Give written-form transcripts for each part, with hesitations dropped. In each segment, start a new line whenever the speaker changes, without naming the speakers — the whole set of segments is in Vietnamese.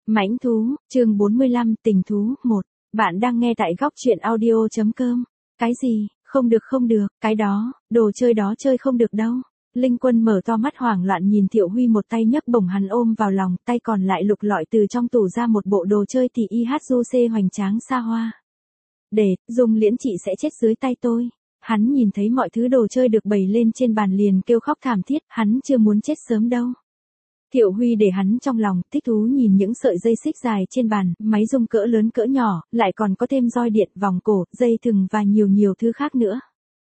Mãnh thú, chương 45, tình thú, 1. Bạn đang nghe tại góc truyện audio.com. Cái gì, không được, cái đó, đồ chơi đó chơi không được đâu. Linh Quân mở to mắt hoảng loạn nhìn Thiệu Huy, một tay nhấc bổng hắn ôm vào lòng, tay còn lại lục lọi từ trong tủ ra một bộ đồ chơi tỷ y hát du xê hoành tráng xa hoa. Để, Dung Liễn chị sẽ chết dưới tay tôi. Hắn nhìn thấy mọi thứ đồ chơi được bày lên trên bàn liền kêu khóc thảm thiết, hắn chưa muốn chết sớm đâu. Thiệu Huy để hắn trong lòng, thích thú nhìn những sợi dây xích dài trên bàn, máy rung cỡ lớn cỡ nhỏ, lại còn có thêm roi điện, vòng cổ, dây thừng và nhiều thứ khác nữa.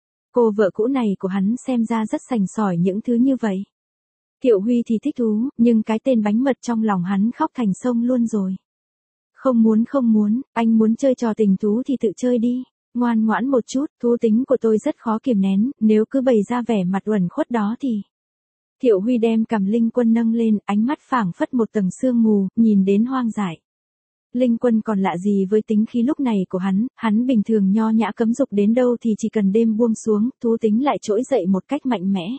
Cô vợ cũ này của hắn xem ra rất sành sỏi những thứ như vậy. Thiệu Huy thì thích thú, nhưng cái tên bánh mật trong lòng hắn khóc thành sông luôn rồi. Không muốn, anh muốn chơi trò tình thú thì tự chơi đi. Ngoan ngoãn một chút, thú tính của tôi rất khó kiềm nén, nếu cứ bày ra vẻ mặt uẩn khuất đó thì... Thiệu Huy đem cằm Linh Quân nâng lên, ánh mắt phảng phất một tầng sương mù, nhìn đến hoang dại. Linh Quân còn lạ gì với tính khí lúc này của hắn bình thường nho nhã cấm dục đến đâu thì chỉ cần đêm buông xuống, thú tính lại trỗi dậy một cách mạnh mẽ.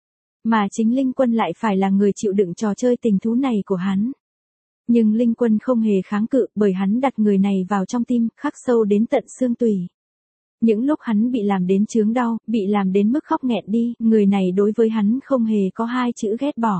Mà chính Linh Quân lại phải là người chịu đựng trò chơi tình thú này của hắn. Nhưng Linh Quân không hề kháng cự, bởi hắn đặt người này vào trong tim, khắc sâu đến tận xương tủy. Những lúc hắn bị làm đến chướng đau, bị làm đến mức khóc nghẹn đi, người này đối với hắn không hề có hai chữ ghét bỏ.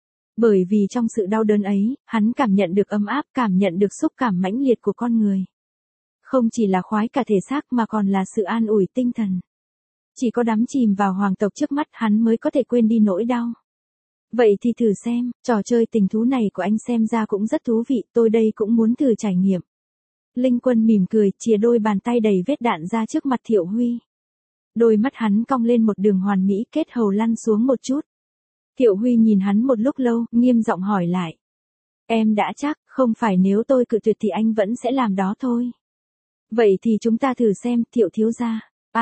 Bởi vì trong sự đau đớn ấy, hắn cảm nhận được ấm áp, cảm nhận được xúc cảm mãnh liệt của con người. Không chỉ là khoái cả thể xác mà còn là sự an ủi tinh thần. Chỉ có đắm chìm vào hoàng tộc trước mắt hắn mới có thể quên đi nỗi đau. Vậy thì thử xem, trò chơi tình thú này của anh xem ra cũng rất thú vị, tôi đây cũng muốn thử trải nghiệm. Linh Quân mỉm cười, chìa đôi bàn tay đầy vết đạn ra trước mặt Thiệu Huy. Đôi mắt hắn cong lên một đường hoàn mỹ, kết hầu lăn xuống một chút. Thiệu Huy nhìn hắn một lúc lâu, nghiêm giọng hỏi lại. Em đã chắc, không phải nếu tôi cự tuyệt thì anh vẫn sẽ làm đó thôi. Vậy thì chúng ta thử xem, Thiệu thiếu gia.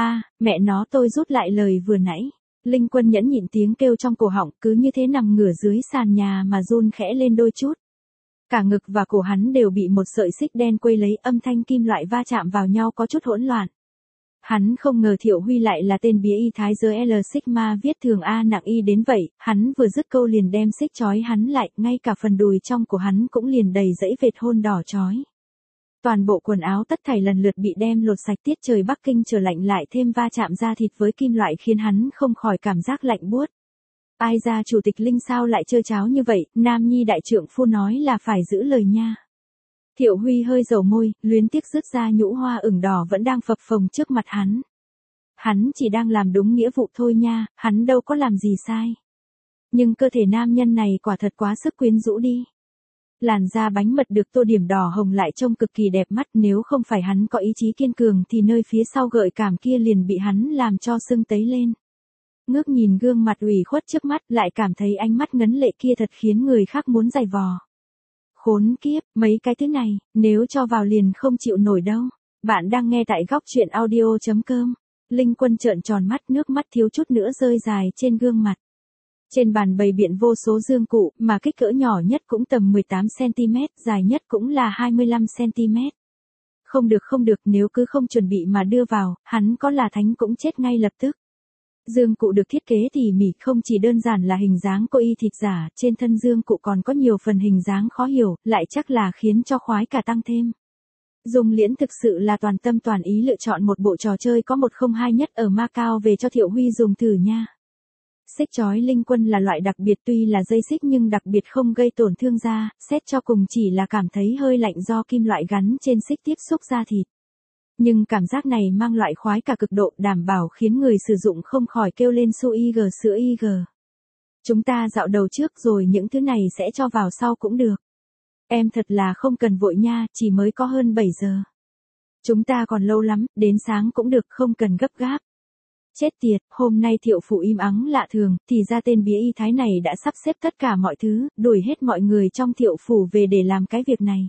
Mẹ nó, tôi rút lại lời vừa nãy. Linh Quân nhẫn nhịn tiếng kêu trong cổ họng, cứ như thế nằm ngửa dưới sàn nhà mà run khẽ lên đôi chút. Cả ngực và cổ hắn đều bị một sợi xích đen quây lấy, âm thanh kim loại va chạm vào nhau có chút hỗn loạn. Hắn không ngờ Thiệu Huy lại là tên bía y thái giới L Sigma viết thường A nặng Y đến vậy, hắn vừa dứt câu liền đem xích trói hắn lại, ngay cả phần đùi trong của hắn cũng liền đầy dẫy vệt hôn đỏ chói. Toàn bộ quần áo tất thảy lần lượt bị đem lột sạch, tiết trời Bắc Kinh trở lạnh lại thêm va chạm da thịt với kim loại khiến hắn không khỏi cảm giác lạnh buốt. Ai ra chủ tịch Linh sao lại trơ tráo như vậy, Nam Nhi đại trượng phu nói là phải giữ lời nha. Thiệu Huy hơi dầu môi, luyến tiếc rứt ra nhũ hoa ửng đỏ vẫn đang phập phồng trước mặt hắn. Hắn chỉ đang làm đúng nghĩa vụ thôi nha, hắn đâu có làm gì sai. Nhưng cơ thể nam nhân này quả thật quá sức quyến rũ đi. Làn da bánh mật được tô điểm đỏ hồng lại trông cực kỳ đẹp mắt, nếu không phải hắn có ý chí kiên cường thì nơi phía sau gợi cảm kia liền bị hắn làm cho sưng tấy lên. Ngước nhìn gương mặt ủy khuất trước mắt, lại cảm thấy ánh mắt ngấn lệ kia thật khiến người khác muốn giày vò. Khốn kiếp, mấy cái thứ này, nếu cho vào liền không chịu nổi đâu. Bạn đang nghe tại góc truyện audio.com. Linh Quân trợn tròn mắt, nước mắt thiếu chút nữa rơi dài trên gương mặt. Trên bàn bày biện vô số dương cụ, mà kích cỡ nhỏ nhất cũng tầm 18cm, dài nhất cũng là 25cm. Không được, nếu cứ không chuẩn bị mà đưa vào, hắn có là thánh cũng chết ngay lập tức. Dương cụ được thiết kế tỉ mỉ, không chỉ đơn giản là hình dáng cô y thịt giả, trên thân dương cụ còn có nhiều phần hình dáng khó hiểu, lại chắc là khiến cho khoái cả tăng thêm. Dung Liễn thực sự là toàn tâm toàn ý lựa chọn một bộ trò chơi có 102 nhất ở Macau về cho Thiệu Huy dùng thử nha. Xích chói Linh Quân là loại đặc biệt, tuy là dây xích nhưng đặc biệt không gây tổn thương da, xét cho cùng chỉ là cảm thấy hơi lạnh do kim loại gắn trên xích tiếp xúc da thịt. Nhưng cảm giác này mang loại khoái cả cực độ, đảm bảo khiến người sử dụng không khỏi kêu lên su IG sữa IG. Chúng ta dạo đầu trước rồi những thứ này sẽ cho vào sau cũng được. Em thật là không cần vội nha, chỉ mới có hơn 7 giờ. Chúng ta còn lâu lắm, đến sáng cũng được, không cần gấp gáp. Chết tiệt, hôm nay Thiệu phủ im ắng lạ thường, thì ra tên bía y thái này đã sắp xếp tất cả mọi thứ, đuổi hết mọi người trong Thiệu phủ về để làm cái việc này.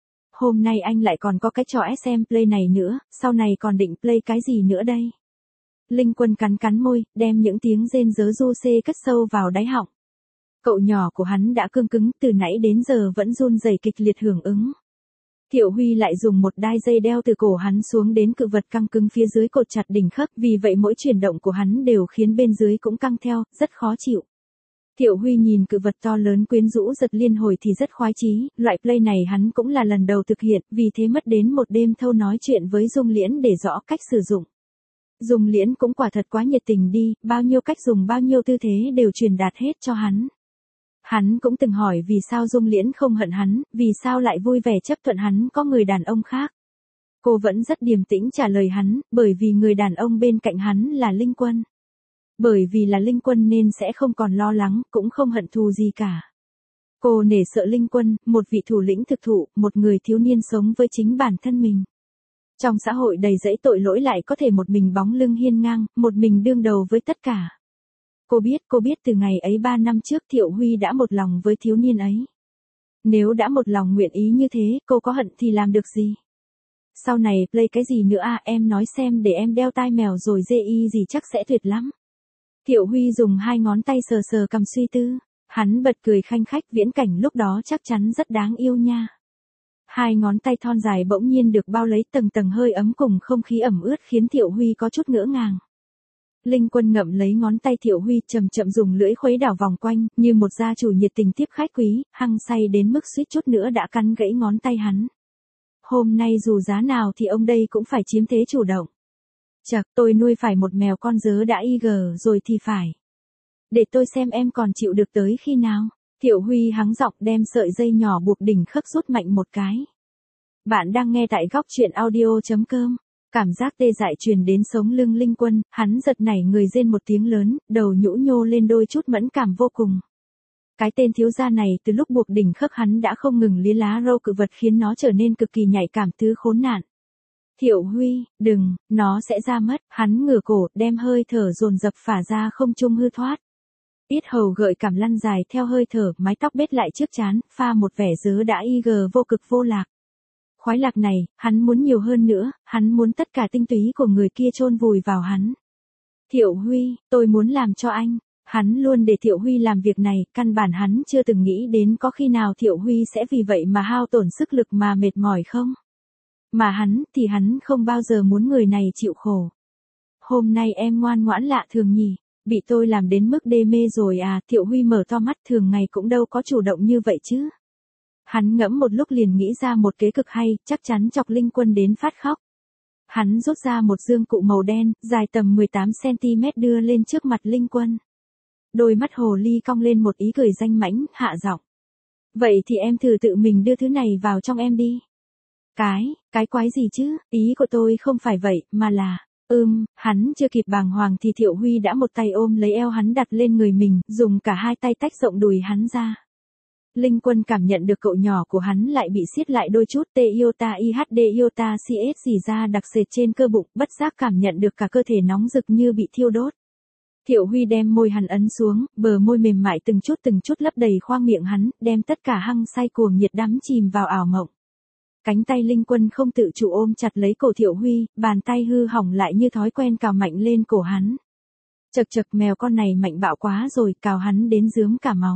Hôm nay anh lại còn có cái trò SM Play này nữa, sau này còn định play cái gì nữa đây? Linh Quân cắn môi, đem những tiếng rên rớ du xê cất sâu vào đáy họng. Cậu nhỏ của hắn đã cương cứng, từ nãy đến giờ vẫn run rẩy kịch liệt hưởng ứng. Thiệu Huy lại dùng một đai dây đeo từ cổ hắn xuống đến cự vật căng cứng phía dưới cột chặt đỉnh khớp, vì vậy mỗi chuyển động của hắn đều khiến bên dưới cũng căng theo, rất khó chịu. Thiệu Huy nhìn cự vật to lớn quyến rũ giật liên hồi thì rất khoái chí, loại play này hắn cũng là lần đầu thực hiện, vì thế mất đến một đêm thâu nói chuyện với Dung Liễn để rõ cách sử dụng. Dung Liễn cũng quả thật quá nhiệt tình đi, bao nhiêu cách dùng bao nhiêu tư thế đều truyền đạt hết cho hắn. Hắn cũng từng hỏi vì sao Dung Liễn không hận hắn, vì sao lại vui vẻ chấp thuận hắn có người đàn ông khác. Cô vẫn rất điềm tĩnh trả lời hắn, bởi vì người đàn ông bên cạnh hắn là Linh Quân. Bởi vì là Linh Quân nên sẽ không còn lo lắng, cũng không hận thù gì cả. Cô nể sợ Linh Quân, một vị thủ lĩnh thực thụ, một người thiếu niên sống với chính bản thân mình. Trong xã hội đầy rẫy tội lỗi lại có thể một mình bóng lưng hiên ngang, một mình đương đầu với tất cả. Cô biết từ ngày ấy 3 năm trước Thiệu Huy đã một lòng với thiếu niên ấy. Nếu đã một lòng nguyện ý như thế, cô có hận thì làm được gì? Sau này play cái gì nữa à, em nói xem để em đeo tai mèo rồi dê y gì chắc sẽ tuyệt lắm. Thiệu Huy dùng 2 ngón tay sờ sờ cầm suy tư. Hắn bật cười khanh khách, viễn cảnh lúc đó chắc chắn rất đáng yêu nha. 2 ngón tay thon dài bỗng nhiên được bao lấy tầng tầng hơi ấm cùng không khí ẩm ướt khiến Thiệu Huy có chút ngỡ ngàng. Linh Quân ngậm lấy ngón tay Thiệu Huy chậm chậm dùng lưỡi khuấy đảo vòng quanh, như một gia chủ nhiệt tình tiếp khách quý, hăng say đến mức suýt chút nữa đã cắn gãy ngón tay hắn. Hôm nay dù giá nào thì ông đây cũng phải chiếm thế chủ động. Chậc, tôi nuôi phải một mèo con dớ đã IG rồi thì phải. Để tôi xem em còn chịu được tới khi nào. Thiệu Huy hắng giọng đem sợi dây nhỏ buộc đỉnh khớp rút mạnh một cái. Bạn đang nghe tại góc truyện audio.com. Cảm giác tê dại truyền đến sống lưng Linh Quân, hắn giật nảy người rên một tiếng lớn, đầu nhũ nhô lên đôi chút mẫn cảm vô cùng. Cái tên thiếu gia này từ lúc buộc đỉnh khớp hắn đã không ngừng liếm lá râu cự vật khiến nó trở nên cực kỳ nhạy cảm thứ khốn nạn. Thiệu Huy, đừng, nó sẽ ra mất, hắn ngửa cổ, đem hơi thở dồn dập phả ra không trung hư thoát. Yết hầu gợi cảm lăn dài theo hơi thở, mái tóc bết lại trước trán, pha một vẻ dớ đã IG vô cực vô lạc. Khoái lạc này, hắn muốn nhiều hơn nữa, hắn muốn tất cả tinh túy của người kia chôn vùi vào hắn. Thiệu Huy, tôi muốn làm cho anh. Hắn luôn để Thiệu Huy làm việc này, căn bản hắn chưa từng nghĩ đến có khi nào Thiệu Huy sẽ vì vậy mà hao tổn sức lực mà mệt mỏi không. Mà hắn thì hắn không bao giờ muốn người này chịu khổ. Hôm nay em ngoan ngoãn lạ thường nhỉ, bị tôi làm đến mức đê mê rồi à. Thiệu Huy mở to mắt, thường ngày cũng đâu có chủ động như vậy chứ. Hắn ngẫm một lúc liền nghĩ ra một kế cực hay, chắc chắn chọc Linh Quân đến phát khóc. Hắn rút ra một dương cụ màu đen, dài tầm 18cm đưa lên trước mặt Linh Quân. Đôi mắt hồ ly cong lên một ý cười danh mãnh, hạ giọng. Vậy thì em thử tự mình đưa thứ này vào trong em đi. Cái quái gì chứ, ý của tôi không phải vậy, mà là, hắn chưa kịp bàng hoàng thì Thiệu Huy đã một tay ôm lấy eo hắn đặt lên người mình, dùng cả hai tay tách rộng đùi hắn ra. Linh Quân cảm nhận được cậu nhỏ của hắn lại bị siết lại đôi chút, tê iota ihd iota cs dì ra đặc sệt trên cơ bụng, bất giác cảm nhận được cả cơ thể nóng rực như bị thiêu đốt. Thiệu Huy đem môi hắn ấn xuống, bờ môi mềm mại từng chút lấp đầy khoang miệng hắn, đem tất cả hăng say cuồng nhiệt đắm chìm vào ảo mộng. Cánh tay Linh Quân không tự chủ ôm chặt lấy cổ Thiệu Huy, bàn tay hư hỏng lại như thói quen cào mạnh lên cổ hắn. Chậc mèo con này mạnh bạo quá rồi, cào hắn đến rướm cả máu.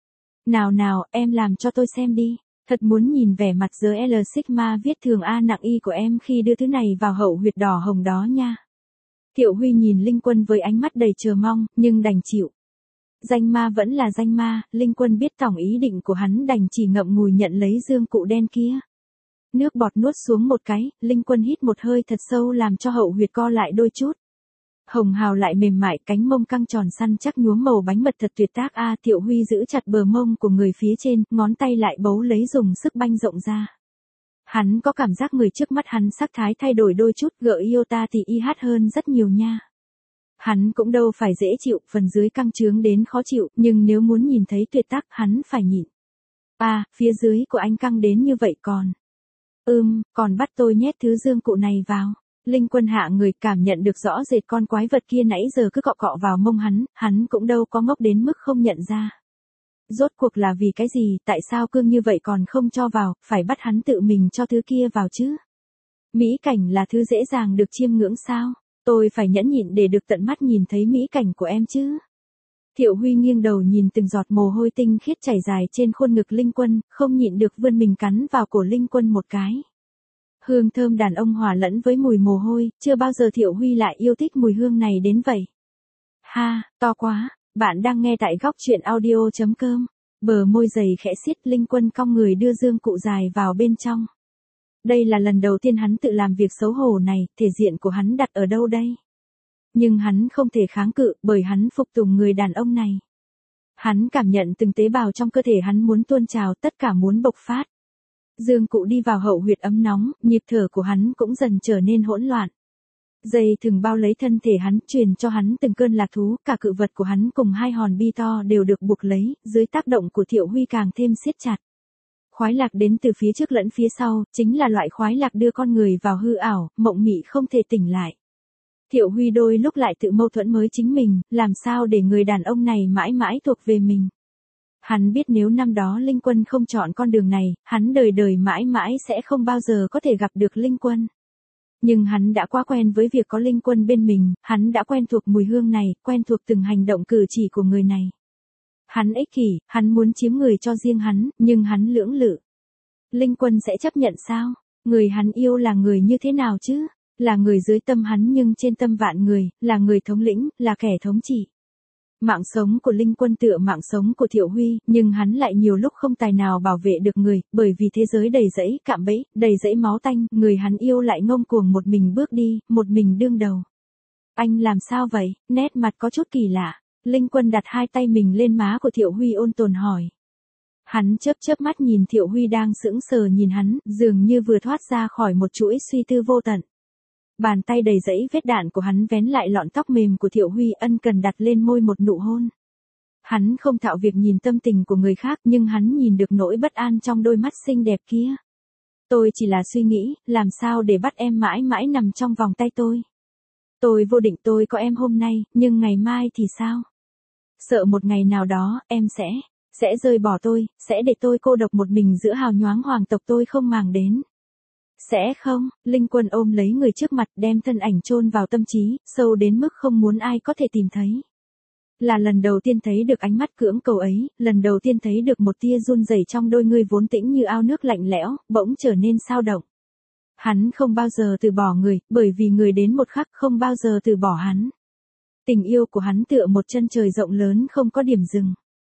Nào, em làm cho tôi xem đi, thật muốn nhìn vẻ mặt giờ L Sigma viết thường A nặng Y của em khi đưa thứ này vào hậu huyệt đỏ hồng đó nha. Thiệu Huy nhìn Linh Quân với ánh mắt đầy chờ mong, nhưng đành chịu. Danh ma vẫn là danh ma, Linh Quân biết tổng ý định của hắn đành chỉ ngậm ngùi nhận lấy dương cụ đen kia. Nước bọt nuốt xuống một cái, Linh Quân hít một hơi thật sâu làm cho hậu huyệt co lại đôi chút. Hồng hào lại mềm mại, cánh mông căng tròn săn chắc nhuốm màu bánh mật thật tuyệt tác a. Thiệu Huy giữ chặt bờ mông của người phía trên, ngón tay lại bấu lấy dùng sức banh rộng ra. Hắn có cảm giác người trước mắt hắn sắc thái thay đổi đôi chút, gợi iota thì IH hơn rất nhiều nha. Hắn cũng đâu phải dễ chịu, phần dưới căng trướng đến khó chịu, nhưng nếu muốn nhìn thấy tuyệt tác hắn phải nhịn. Phía dưới của anh căng đến như vậy còn. Còn bắt tôi nhét thứ dương cụ này vào. Linh Quân hạ người cảm nhận được rõ rệt con quái vật kia nãy giờ cứ cọ cọ vào mông hắn cũng đâu có ngốc đến mức không nhận ra. Rốt cuộc là vì cái gì, tại sao cương như vậy còn không cho vào, phải bắt hắn tự mình cho thứ kia vào chứ? Mỹ cảnh là thứ dễ dàng được chiêm ngưỡng sao? Tôi phải nhẫn nhịn để được tận mắt nhìn thấy mỹ cảnh của em chứ. Thiệu Huy nghiêng đầu nhìn từng giọt mồ hôi tinh khiết chảy dài trên khuôn ngực Linh Quân, không nhịn được vươn mình cắn vào cổ Linh Quân một cái. Hương thơm đàn ông hòa lẫn với mùi mồ hôi, chưa bao giờ Thiệu Huy lại yêu thích mùi hương này đến vậy. Ha, to quá, Bạn đang nghe tại góc chuyện audio.com. Bờ môi dày khẽ xiết, Linh Quân cong người đưa dương cụ dài vào bên trong. Đây là lần đầu tiên hắn tự làm việc xấu hổ này, thể diện của hắn đặt ở đâu đây? Nhưng hắn không thể kháng cự, bởi hắn phục tùng người đàn ông này. Hắn cảm nhận từng tế bào trong cơ thể hắn muốn tuôn trào, tất cả muốn bộc phát. Dương cụ đi vào hậu huyệt ấm nóng, nhịp thở của hắn cũng dần trở nên hỗn loạn. Dây thừng bao lấy thân thể hắn, truyền cho hắn từng cơn lạc thú, cả cự vật của hắn cùng hai hòn bi to đều được buộc lấy, dưới tác động của Thiệu Huy càng thêm siết chặt. Khoái lạc đến từ phía trước lẫn phía sau, chính là loại khoái lạc đưa con người vào hư ảo, mộng mị không thể tỉnh lại. Thiệu Huy đôi lúc lại tự mâu thuẫn với chính mình, làm sao để người đàn ông này mãi mãi thuộc về mình. Hắn biết nếu năm đó Linh Quân không chọn con đường này, hắn đời đời mãi mãi sẽ không bao giờ có thể gặp được Linh Quân. Nhưng hắn đã quá quen với việc có Linh Quân bên mình, hắn đã quen thuộc mùi hương này, quen thuộc từng hành động cử chỉ của người này. Hắn ích kỷ, hắn muốn chiếm người cho riêng hắn, nhưng hắn lưỡng lự. Linh Quân sẽ chấp nhận sao? Người hắn yêu là người như thế nào chứ? Là người dưới tâm hắn nhưng trên tâm vạn người, là người thống lĩnh, là kẻ thống trị. Mạng sống của Linh Quân tựa mạng sống của Thiệu Huy, nhưng hắn lại nhiều lúc không tài nào bảo vệ được người, bởi vì thế giới đầy rẫy cạm bẫy, đầy rẫy máu tanh, người hắn yêu lại ngông cuồng một mình bước đi, một mình đương đầu. Anh làm sao vậy? Nét mặt có chút kỳ lạ. Linh Quân đặt hai tay mình lên má của Thiệu Huy ôn tồn hỏi. Hắn chớp chớp mắt nhìn Thiệu Huy đang sững sờ nhìn hắn, dường như vừa thoát ra khỏi một chuỗi suy tư vô tận. Bàn tay đầy rẫy vết đạn của hắn vén lại lọn tóc mềm của Thiệu Huy, ân cần đặt lên môi một nụ hôn. Hắn không thạo việc nhìn tâm tình của người khác, nhưng hắn nhìn được nỗi bất an trong đôi mắt xinh đẹp kia. Tôi chỉ là suy nghĩ, làm sao để bắt em mãi mãi nằm trong vòng tay tôi. Tôi vô định tôi có em hôm nay, nhưng ngày mai thì sao? Sợ một ngày nào đó, em sẽ rời bỏ tôi, sẽ để tôi cô độc một mình giữa hào nhoáng hoàng tộc tôi không màng đến. Sẽ không, Linh Quân ôm lấy người trước mặt, đem thân ảnh chôn vào tâm trí, sâu đến mức không muốn ai có thể tìm thấy. Là lần đầu tiên thấy được ánh mắt cưỡng cầu ấy, lần đầu tiên thấy được một tia run rẩy trong đôi ngươi vốn tĩnh như ao nước lạnh lẽo, bỗng trở nên sao động. Hắn không bao giờ từ bỏ người, bởi vì người đến một khắc không bao giờ từ bỏ hắn. Tình yêu của hắn tựa một chân trời rộng lớn không có điểm dừng.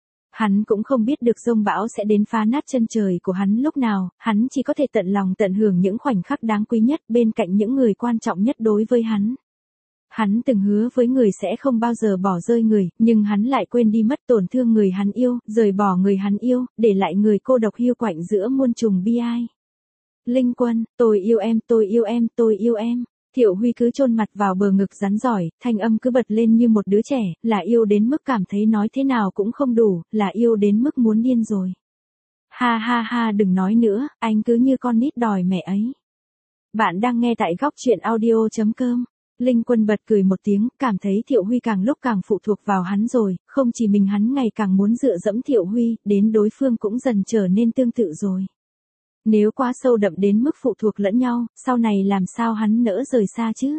Hắn cũng không biết được giông bão sẽ đến phá nát chân trời của hắn lúc nào, hắn chỉ có thể tận lòng tận hưởng những khoảnh khắc đáng quý nhất bên cạnh những người quan trọng nhất đối với hắn. Hắn từng hứa với người sẽ không bao giờ bỏ rơi người, nhưng hắn lại quên đi mất tổn thương người hắn yêu, rời bỏ người hắn yêu, để lại người cô độc hiu quạnh giữa muôn trùng bi ai. Linh Quân, tôi yêu em, tôi yêu em, tôi yêu em. Thiệu Huy cứ chôn mặt vào bờ ngực rắn giỏi, thanh âm cứ bật lên như một đứa trẻ, là yêu đến mức cảm thấy nói thế nào cũng không đủ, là yêu đến mức muốn điên rồi. Ha ha ha, đừng nói nữa, anh cứ như con nít đòi mẹ ấy. Bạn đang nghe tại góc chuyện audio.com. Linh Quân bật cười một tiếng, cảm thấy Thiệu Huy càng lúc càng phụ thuộc vào hắn rồi, không chỉ mình hắn ngày càng muốn dựa dẫm Thiệu Huy, đến đối phương cũng dần trở nên tương tự rồi. Nếu quá sâu đậm đến mức phụ thuộc lẫn nhau, sau này làm sao hắn nỡ rời xa chứ?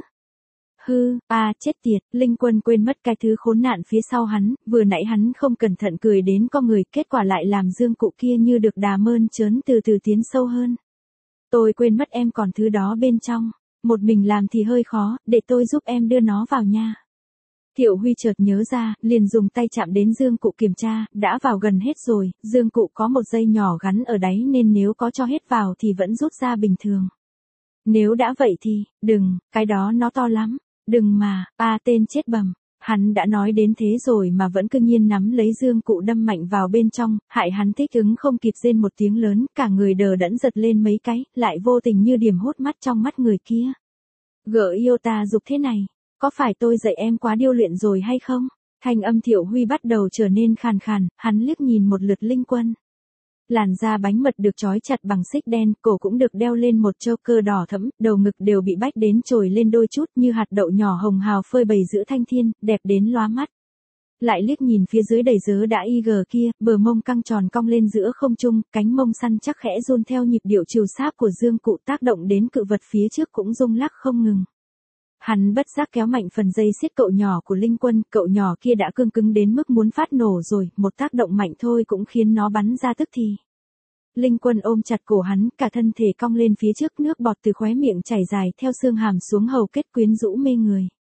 Chết tiệt, Linh Quân quên mất cái thứ khốn nạn phía sau hắn, vừa nãy hắn không cẩn thận cười đến con người, kết quả lại làm dương cụ kia như được đà mơn trớn từ từ tiến sâu hơn. Tôi quên mất em còn thứ đó bên trong, một mình làm thì hơi khó, để tôi giúp em đưa nó vào nha. Thiệu Huy chợt nhớ ra, liền dùng tay chạm đến dương cụ kiểm tra, đã vào gần hết rồi, dương cụ có một dây nhỏ gắn ở đáy nên nếu có cho hết vào thì vẫn rút ra bình thường. Nếu đã vậy thì, đừng, cái đó nó to lắm, đừng mà, tên chết bầm. Hắn đã nói đến thế rồi mà vẫn cứ nhiên nắm lấy dương cụ đâm mạnh vào bên trong, hại hắn thích ứng không kịp rên một tiếng lớn, cả người đờ đẫn giật lên mấy cái, lại vô tình như điểm hốt mắt trong mắt người kia. Gỡ yêu ta dục thế này. Có phải tôi dạy em quá điêu luyện rồi hay không? Thanh âm Thiệu Huy bắt đầu trở nên khàn khàn, hắn liếc nhìn một lượt Linh Quân. Làn da bánh mật được trói chặt bằng xích đen, cổ cũng được đeo lên một châu cơ đỏ thẫm, đầu ngực đều bị bách đến trồi lên đôi chút như hạt đậu nhỏ hồng hào phơi bày giữa thanh thiên, đẹp đến lóa mắt. Lại liếc nhìn phía dưới đầy dớ đã IG kia, bờ mông căng tròn cong lên giữa không trung, cánh mông săn chắc khẽ run theo nhịp điệu chiều sáp của dương cụ, tác động đến cự vật phía trước cũng rung lắc không ngừng. Hắn bất giác kéo mạnh phần dây siết cậu nhỏ của Linh Quân, cậu nhỏ kia đã cương cứng đến mức muốn phát nổ rồi, một tác động mạnh thôi cũng khiến nó bắn ra tức thì. Linh Quân ôm chặt cổ hắn, cả thân thể cong lên phía trước, nước bọt từ khóe miệng chảy dài theo xương hàm xuống hầu kết quyến rũ mê người.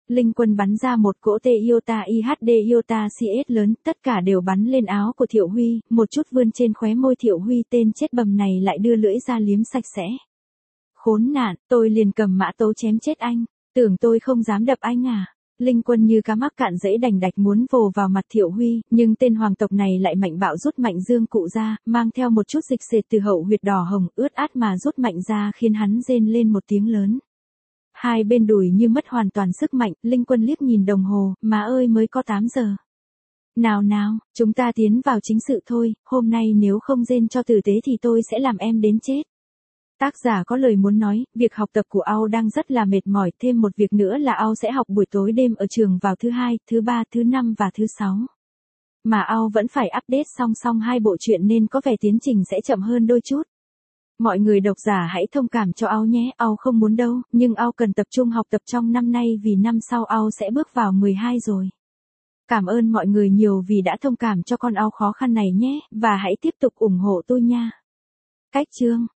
Linh Quân bắn ra một cỗ tê iota IHD iota CS lớn, tất cả đều bắn lên áo của Thiệu Huy, một chút vươn trên khóe môi Thiệu Huy, tên chết bầm này lại đưa lưỡi ra liếm sạch sẽ. Khốn nạn, tôi liền cầm mã tấu chém chết anh, tưởng tôi không dám đập anh à. Linh Quân như cá mắc cạn dẫy đành đạch muốn vồ vào mặt Thiệu Huy, nhưng tên hoàng tộc này lại mạnh bạo rút mạnh dương cụ ra, mang theo một chút dịch sệt từ hậu huyệt đỏ hồng ướt át mà rút mạnh ra khiến hắn rên lên một tiếng lớn. Hai bên đùi như mất hoàn toàn sức mạnh, Linh Quân liếc nhìn đồng hồ, má ơi mới có 8 giờ. Nào nào, chúng ta tiến vào chính sự thôi, hôm nay nếu không rên cho tử tế thì tôi sẽ làm em đến chết. Tác giả có lời muốn nói, việc học tập của Ao đang rất là mệt mỏi, thêm một việc nữa là Ao sẽ học buổi tối đêm ở trường vào thứ 2, thứ 3, thứ 5 và thứ 6. Mà Ao vẫn phải update song song hai bộ truyện nên có vẻ tiến trình sẽ chậm hơn đôi chút. Mọi người độc giả hãy thông cảm cho Ao nhé, Ao không muốn đâu, nhưng Ao cần tập trung học tập trong năm nay vì năm sau Ao sẽ bước vào 12 rồi. Cảm ơn mọi người nhiều vì đã thông cảm cho con Ao khó khăn này nhé, và hãy tiếp tục ủng hộ tôi nha. Cách chương